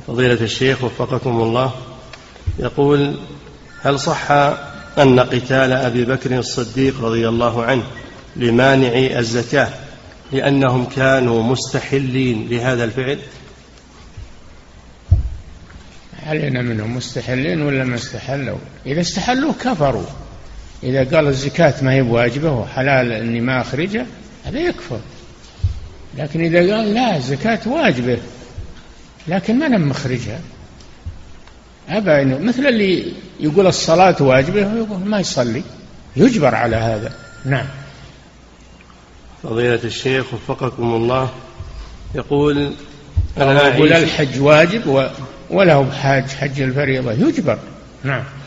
فضيلة الشيخ وفقكم الله، يقول: هل صح أن قتال أبي بكر الصديق رضي الله عنه لمانع الزكاة لأنهم كانوا مستحلين لهذا الفعل؟ علينا منهم مستحلين ولا ما استحلوا؟ إذا استحلوا كفروا. إذا قال الزكاة ما هي واجبة وحلال أني ما أخرجها، هذا يكفر. لكن إذا قال لا الزكاة واجبة لكن ما أنا مخرجها، أبا إنه مثل اللي يقول الصلاة واجبة ويقول ما يصلي، يجبر على هذا. نعم. فضيلة الشيخ وفقكم الله، يقول: أنا أقول الحج واجب وله حج الفريضة، يجبر. نعم.